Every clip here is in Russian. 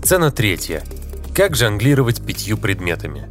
Сцена 3. Как жонглировать 5 предметами.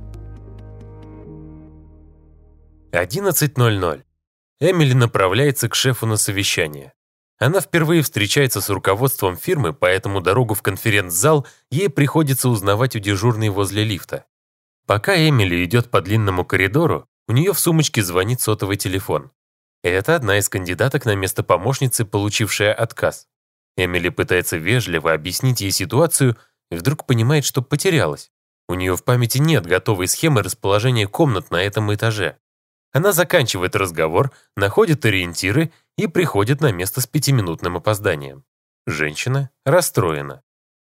11:00. Эмили направляется к шефу на совещание. Она впервые встречается с руководством фирмы, поэтому дорогу в конференц-зал ей приходится узнавать у дежурной возле лифта. Пока Эмили идет по длинному коридору, у нее в сумочке звонит сотовый телефон. Это одна из кандидаток на место помощницы, получившая отказ. Эмили пытается вежливо объяснить ей ситуацию и вдруг понимает, что потерялась. У нее в памяти нет готовой схемы расположения комнат на этом этаже. Она заканчивает разговор, находит ориентиры и приходит на место с 5-минутным опозданием. Женщина расстроена.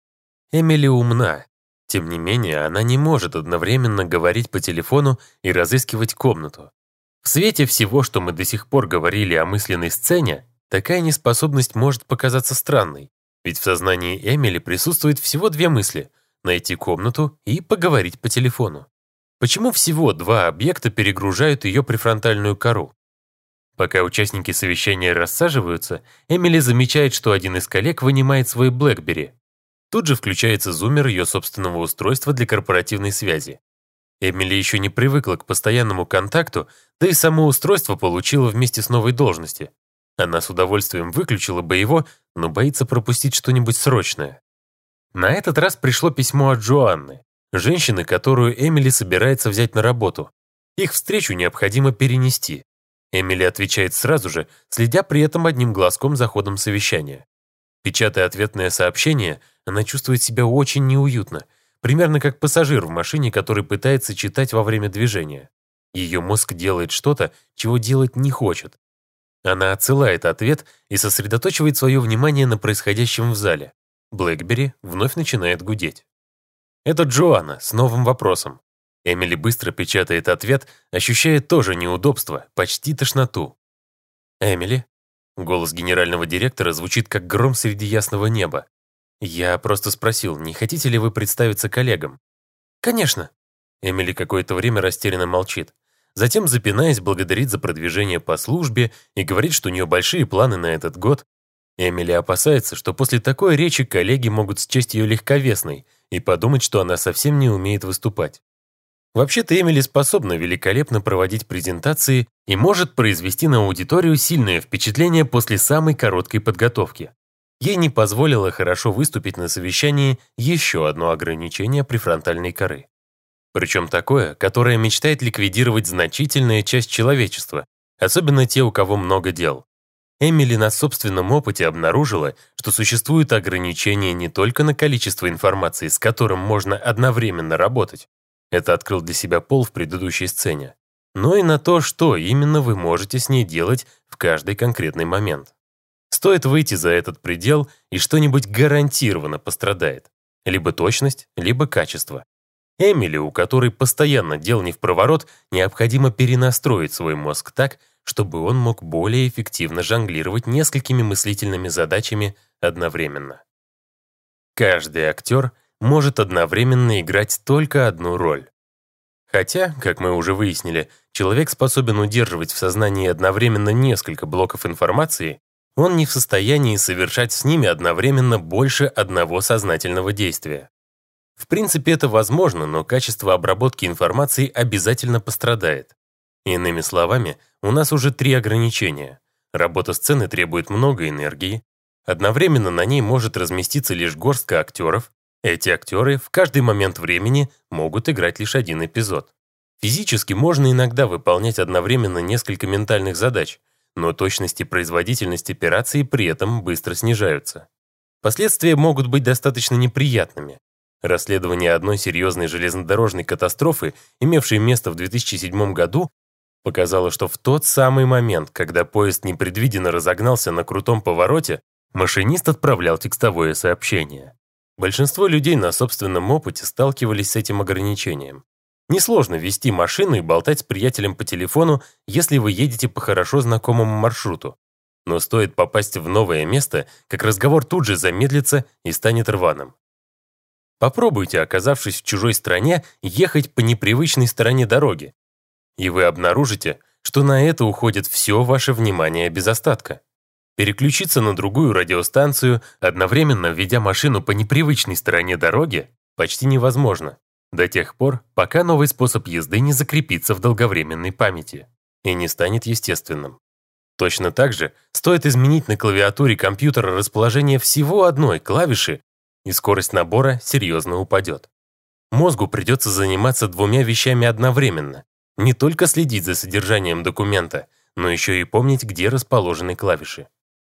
Эмили умна. Тем не менее, она не может одновременно говорить по телефону и разыскивать комнату. В свете всего, что мы до сих пор говорили о мысленной сцене, такая неспособность может показаться странной, ведь в сознании Эмили присутствует всего 2 мысли — найти комнату и поговорить по телефону. Почему всего 2 объекта перегружают ее префронтальную кору? Пока участники совещания рассаживаются, Эмили замечает, что один из коллег вынимает свой BlackBerry. Тут же включается зуммер ее собственного устройства для корпоративной связи. Эмили еще не привыкла к постоянному контакту, да и само устройство получила вместе с новой должностью. Она с удовольствием выключила бы его, но боится пропустить что-нибудь срочное. На этот раз пришло письмо от Джоанны, женщины, которую Эмили собирается взять на работу. Их встречу необходимо перенести. Эмили отвечает сразу же, следя при этом одним глазком за ходом совещания. Печатая ответное сообщение, она чувствует себя очень неуютно, примерно как пассажир в машине, который пытается читать во время движения. Ее мозг делает что-то, чего делать не хочет. Она отсылает ответ и сосредоточивает свое внимание на происходящем в зале. BlackBerry вновь начинает гудеть. Это Джоанна с новым вопросом. Эмили быстро печатает ответ, ощущая тоже неудобство, почти тошноту. «Эмили?» Голос генерального директора звучит как гром среди ясного неба. «Я просто спросил, не хотите ли вы представиться коллегам?» «Конечно». Эмили какое-то время растерянно молчит. Затем, запинаясь, благодарит за продвижение по службе и говорит, что у нее большие планы на этот год. Эмили опасается, что после такой речи коллеги могут счесть ее легковесной и подумать, что она совсем не умеет выступать. Вообще-то Эмили способна великолепно проводить презентации и может произвести на аудиторию сильное впечатление после самой короткой подготовки. Ей не позволило хорошо выступить на совещании еще одно ограничение префронтальной коры. Причем такое, которое мечтает ликвидировать значительная часть человечества, особенно те, у кого много дел. Эмили на собственном опыте обнаружила, что существуют ограничения не только на количество информации, с которым можно одновременно работать. Это открыл для себя Пол в предыдущей сцене. Но и на то, что именно вы можете с ней делать в каждый конкретный момент. Стоит выйти за этот предел, и что-нибудь гарантированно пострадает. Либо точность, либо качество. Эмили, у которой постоянно дел не впроворот, необходимо перенастроить свой мозг так, чтобы он мог более эффективно жонглировать несколькими мыслительными задачами одновременно. Каждый актер может одновременно играть только одну роль. Хотя, как мы уже выяснили, человек способен удерживать в сознании одновременно несколько блоков информации, он не в состоянии совершать с ними одновременно больше одного сознательного действия. В принципе, это возможно, но качество обработки информации обязательно пострадает. Иными словами, у нас уже 3 ограничения. Работа сцены требует много энергии. Одновременно на ней может разместиться лишь горстка актеров. Эти актеры в каждый момент времени могут играть лишь один эпизод. Физически можно иногда выполнять одновременно несколько ментальных задач, но точность и производительность операции при этом быстро снижаются. Последствия могут быть достаточно неприятными. Расследование одной серьезной железнодорожной катастрофы, имевшей место в 2007 году, показало, что в тот самый момент, когда поезд непредвиденно разогнался на крутом повороте, машинист отправлял текстовое сообщение. Большинство людей на собственном опыте сталкивались с этим ограничением. Несложно вести машину и болтать с приятелем по телефону, если вы едете по хорошо знакомому маршруту. Но стоит попасть в новое место, как разговор тут же замедлится и станет рваным. Попробуйте, оказавшись в чужой стране, ехать по непривычной стороне дороги, и вы обнаружите, что на это уходит все ваше внимание без остатка. Переключиться на другую радиостанцию, одновременно ведя машину по непривычной стороне дороги, почти невозможно, до тех пор, пока новый способ езды не закрепится в долговременной памяти и не станет естественным. Точно так же стоит изменить на клавиатуре компьютера расположение всего одной клавиши, и скорость набора серьезно упадет. Мозгу придется заниматься двумя вещами одновременно, не только следить за содержанием документа, но еще и помнить, где расположены клавиши.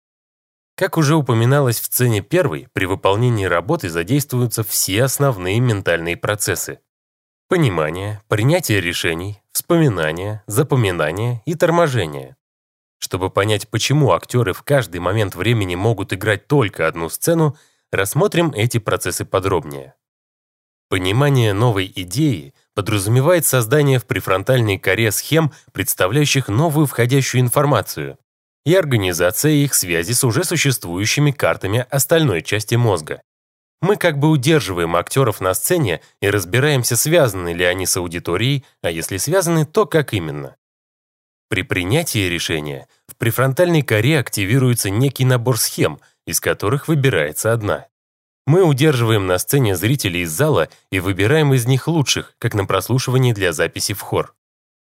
Как уже упоминалось в сцене первой, при выполнении работы задействуются все основные ментальные процессы: понимание, принятие решений, вспоминание, запоминание и торможение. Чтобы понять, почему актеры в каждый момент времени могут играть только одну сцену, рассмотрим эти процессы подробнее. Понимание новой идеи подразумевает создание в префронтальной коре схем, представляющих новую входящую информацию, и организация их связи с уже существующими картами остальной части мозга. Мы как бы удерживаем актеров на сцене и разбираемся, связаны ли они с аудиторией, а если связаны, то как именно. При принятии решения в префронтальной коре активируется некий набор схем, из которых выбирается одна. Мы удерживаем на сцене зрителей из зала и выбираем из них лучших, как на прослушивании для записи в хор.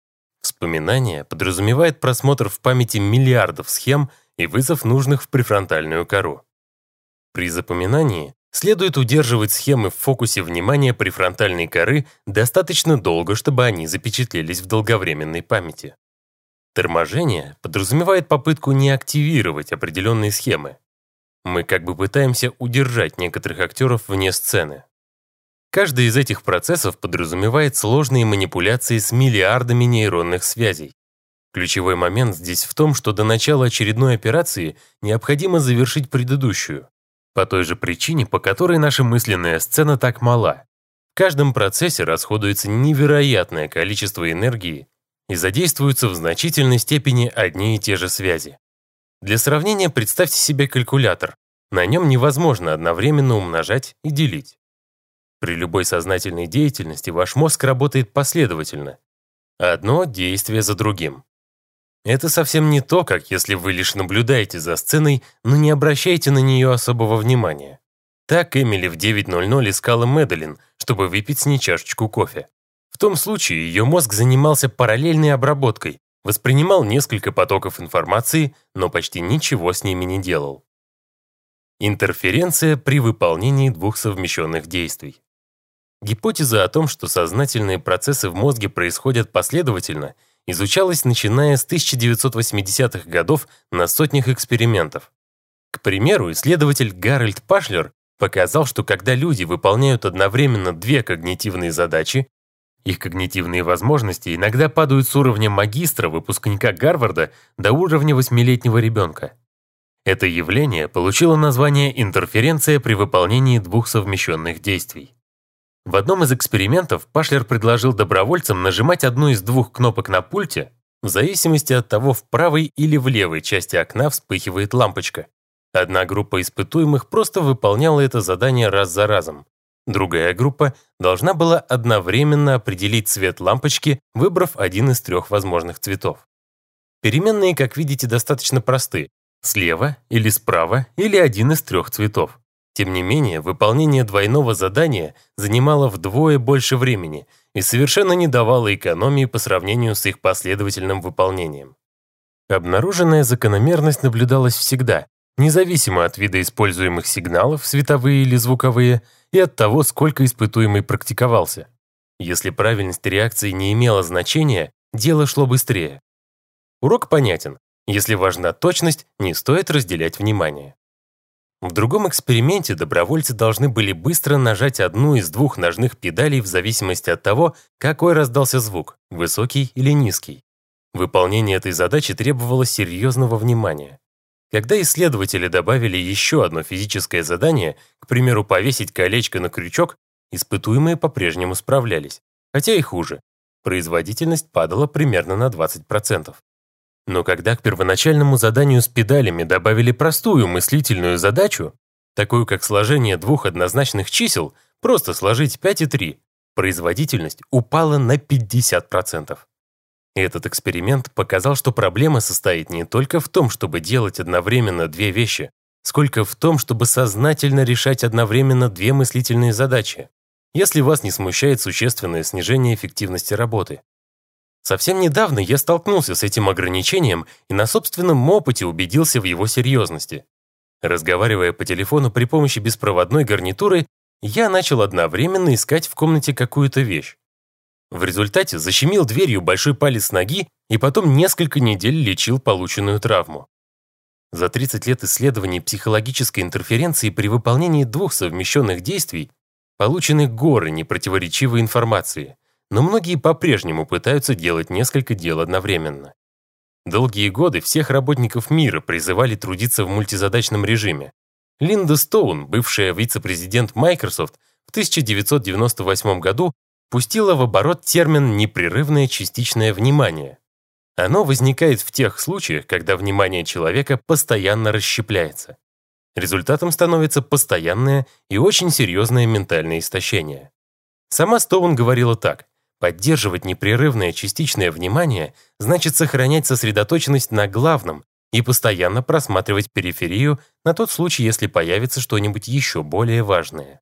Вспоминание подразумевает просмотр в памяти миллиардов схем и вызов нужных в префронтальную кору. При запоминании следует удерживать схемы в фокусе внимания префронтальной коры достаточно долго, чтобы они запечатлелись в долговременной памяти. Торможение подразумевает попытку не активировать определенные схемы. Мы как бы пытаемся удержать некоторых актеров вне сцены. Каждый из этих процессов подразумевает сложные манипуляции с миллиардами нейронных связей. Ключевой момент здесь в том, что до начала очередной операции необходимо завершить предыдущую, по той же причине, по которой наша мысленная сцена так мала. В каждом процессе расходуется невероятное количество энергии и задействуются в значительной степени одни и те же связи. Для сравнения представьте себе калькулятор. На нем невозможно одновременно умножать и делить. При любой сознательной деятельности ваш мозг работает последовательно. Одно действие за другим. Это совсем не то, как если вы лишь наблюдаете за сценой, но не обращаете на нее особого внимания. Так Эмили в 9:00 искала Мэдалин, чтобы выпить с ней чашечку кофе. В том случае ее мозг занимался параллельной обработкой, воспринимал несколько потоков информации, но почти ничего с ними не делал. Интерференция при выполнении двух совмещенных действий. Гипотеза о том, что сознательные процессы в мозге происходят последовательно, изучалась начиная с 1980-х годов на сотнях экспериментов. К примеру, исследователь Гарольд Пашлер показал, что когда люди выполняют одновременно две когнитивные задачи, их когнитивные возможности иногда падают с уровня магистра, выпускника Гарварда, до уровня 8-летнего ребенка. Это явление получило название интерференция при выполнении двух совмещенных действий. В одном из экспериментов Пашлер предложил добровольцам нажимать одну из двух кнопок на пульте, в зависимости от того, в правой или в левой части окна вспыхивает лампочка. Одна группа испытуемых просто выполняла это задание раз за разом. Другая группа должна была одновременно определить цвет лампочки, выбрав один из трех возможных цветов. Переменные, как видите, достаточно просты. Слева или справа, или один из трех цветов. Тем не менее, выполнение двойного задания занимало вдвое больше времени и совершенно не давало экономии по сравнению с их последовательным выполнением. Обнаруженная закономерность наблюдалась всегда, независимо от вида используемых сигналов, световые или звуковые, и от того, сколько испытуемый практиковался. Если правильность реакции не имела значения, дело шло быстрее. Урок понятен. Если важна точность, не стоит разделять внимание. В другом эксперименте добровольцы должны были быстро нажать одну из двух ножных педалей в зависимости от того, какой раздался звук, высокий или низкий. Выполнение этой задачи требовало серьезного внимания. Когда исследователи добавили еще одно физическое задание, к примеру, повесить колечко на крючок, испытуемые по-прежнему справлялись, хотя и хуже. Производительность падала примерно на 20%. Но когда к первоначальному заданию с педалями добавили простую мыслительную задачу, такую как сложение двух однозначных чисел, просто сложить 5 и 3, производительность упала на 50%. Этот эксперимент показал, что проблема состоит не только в том, чтобы делать одновременно две вещи, сколько в том, чтобы сознательно решать одновременно две мыслительные задачи, если вас не смущает существенное снижение эффективности работы. Совсем недавно я столкнулся с этим ограничением и на собственном опыте убедился в его серьезности. Разговаривая по телефону при помощи беспроводной гарнитуры, я начал одновременно искать в комнате какую-то вещь. В результате защемил дверью большой палец ноги и потом несколько недель лечил полученную травму. За 30 лет исследований психологической интерференции при выполнении двух совмещенных действий получены горы непротиворечивой информации, но многие по-прежнему пытаются делать несколько дел одновременно. Долгие годы всех работников мира призывали трудиться в мультизадачном режиме. Линда Стоун, бывшая вице-президент Microsoft, в 1998 году пустила в оборот термин «непрерывное частичное внимание». Оно возникает в тех случаях, когда внимание человека постоянно расщепляется. Результатом становится постоянное и очень серьезное ментальное истощение. Сама Стоун говорила так: поддерживать непрерывное частичное внимание значит сохранять сосредоточенность на главном и постоянно просматривать периферию на тот случай, если появится что-нибудь еще более важное.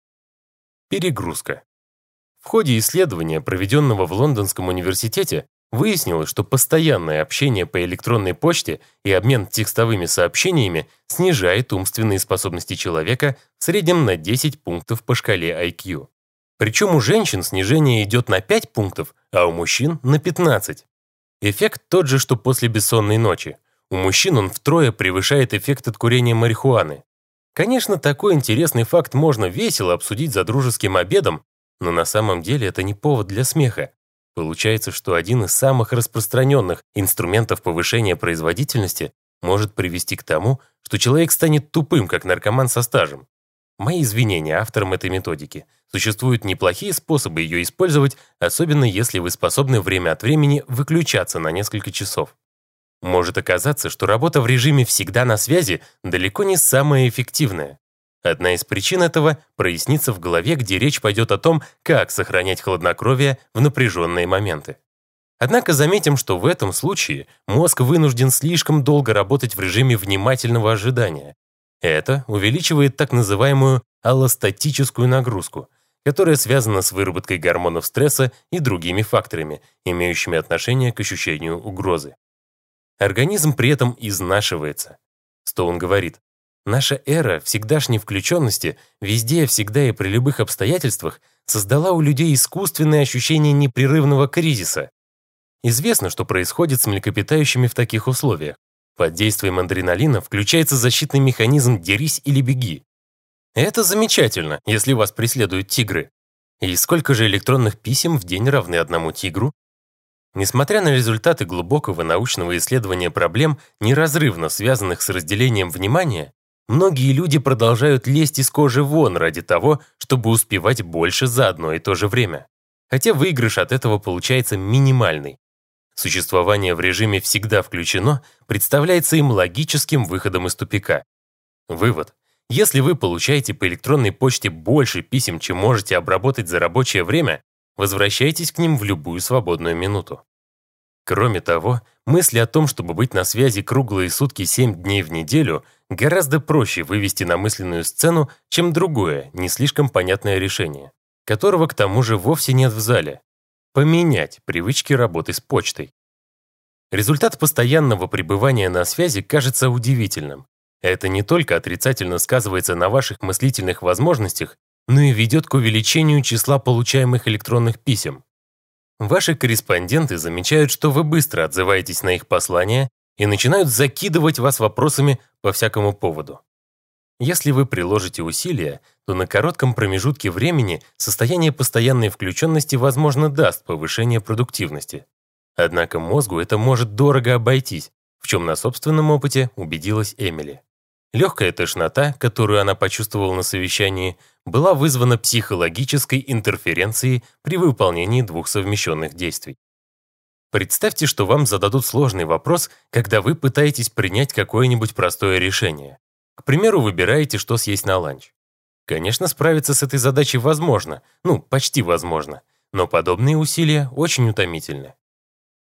Перегрузка. В ходе исследования, проведенного в Лондонском университете, выяснилось, что постоянное общение по электронной почте и обмен текстовыми сообщениями снижает умственные способности человека в среднем на 10 пунктов по шкале IQ. Причем у женщин снижение идет на 5 пунктов, а у мужчин на 15. Эффект тот же, что после бессонной ночи. У мужчин он втрое превышает эффект от курения марихуаны. Конечно, такой интересный факт можно весело обсудить за дружеским обедом, но на самом деле это не повод для смеха. Получается, что один из самых распространенных инструментов повышения производительности может привести к тому, что человек станет тупым, как наркоман со стажем. Мои извинения авторам этой методики. Существуют неплохие способы ее использовать, особенно если вы способны время от времени выключаться на несколько часов. Может оказаться, что работа в режиме «всегда на связи» далеко не самая эффективная. Одна из причин этого прояснится в голове, где речь пойдет о том, как сохранять хладнокровие в напряженные моменты. Однако заметим, что в этом случае мозг вынужден слишком долго работать в режиме внимательного ожидания. Это увеличивает так называемую аллостатическую нагрузку, которая связана с выработкой гормонов стресса и другими факторами, имеющими отношение к ощущению угрозы. Организм при этом изнашивается. Стоун говорит: наша эра всегдашней включенности везде, всегда и при любых обстоятельствах создала у людей искусственное ощущение непрерывного кризиса. Известно, что происходит с млекопитающими в таких условиях. Под действием адреналина включается защитный механизм «дерись или беги». Это замечательно, если вас преследуют тигры. И сколько же электронных писем в день равны одному тигру? Несмотря на результаты глубокого научного исследования проблем, неразрывно связанных с разделением внимания, многие люди продолжают лезть из кожи вон ради того, чтобы успевать больше за одно и то же время. Хотя выигрыш от этого получается минимальный. Существование в режиме «всегда включено» представляется им логическим выходом из тупика. Вывод. Если вы получаете по электронной почте больше писем, чем можете обработать за рабочее время, возвращайтесь к ним в любую свободную минуту. Кроме того, мысли о том, чтобы быть на связи круглые сутки 7 дней в неделю, гораздо проще вывести на мысленную сцену, чем другое, не слишком понятное решение, которого к тому же вовсе нет в зале. Поменять привычки работы с почтой. Результат постоянного пребывания на связи кажется удивительным. Это не только отрицательно сказывается на ваших мыслительных возможностях, но и ведет к увеличению числа получаемых электронных писем. Ваши корреспонденты замечают, что вы быстро отзываетесь на их послания и начинают закидывать вас вопросами по всякому поводу. Если вы приложите усилия, то на коротком промежутке времени состояние постоянной включенности, возможно, даст повышение продуктивности. Однако мозгу это может дорого обойтись, в чем на собственном опыте убедилась Эмили. Легкая тошнота, которую она почувствовала на совещании, была вызвана психологической интерференцией при выполнении двух совмещенных действий. Представьте, что вам зададут сложный вопрос, когда вы пытаетесь принять какое-нибудь простое решение. К примеру, выбираете, что съесть на ланч. Конечно, справиться с этой задачей возможно, почти возможно, но подобные усилия очень утомительны.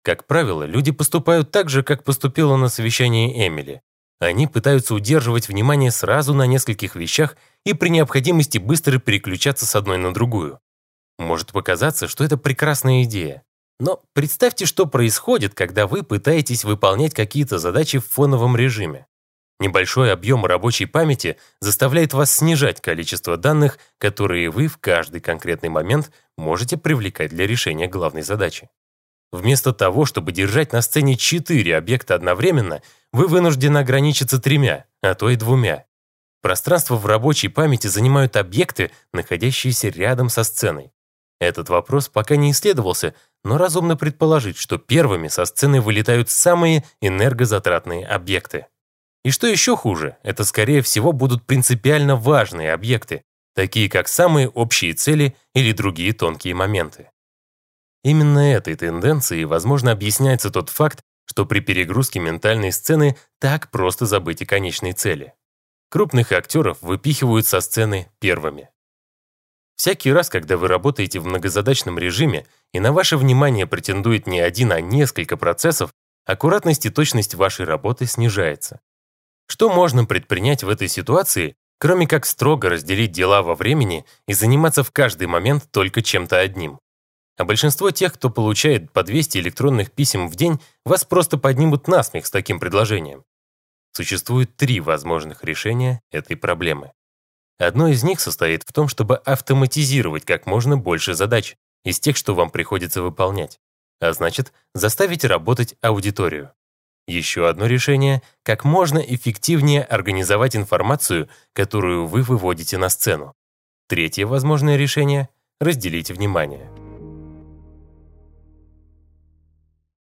Как правило, люди поступают так же, как поступила на совещании Эмили. Они пытаются удерживать внимание сразу на нескольких вещах и при необходимости быстро переключаться с одной на другую. Может показаться, что это прекрасная идея. Но представьте, что происходит, когда вы пытаетесь выполнять какие-то задачи в фоновом режиме. Небольшой объем рабочей памяти заставляет вас снижать количество данных, которые вы в каждый конкретный момент можете привлекать для решения главной задачи. Вместо того, чтобы держать на сцене 4 объекта одновременно, вы вынуждены ограничиться 3, а то и 2. Пространство в рабочей памяти занимают объекты, находящиеся рядом со сценой. Этот вопрос пока не исследовался, но разумно предположить, что первыми со сцены вылетают самые энергозатратные объекты. И что еще хуже, это, скорее всего, будут принципиально важные объекты, такие как самые общие цели или другие тонкие моменты. Именно этой тенденцией, возможно, объясняется тот факт, что при перегрузке ментальной сцены так просто забыть о конечной цели. Крупных актеров выпихивают со сцены первыми. Всякий раз, когда вы работаете в многозадачном режиме и на ваше внимание претендует не один, а несколько процессов, аккуратность и точность вашей работы снижается. Что можно предпринять в этой ситуации, кроме как строго разделить дела во времени и заниматься в каждый момент только чем-то одним? А большинство тех, кто получает по 200 электронных писем в день, вас просто поднимут на смех с таким предложением. Существует 3 возможных решения этой проблемы. Одно из них состоит в том, чтобы автоматизировать как можно больше задач из тех, что вам приходится выполнять, а значит, заставить работать аудиторию. Еще одно решение – как можно эффективнее организовать информацию, которую вы выводите на сцену. Третье возможное решение – разделить внимание.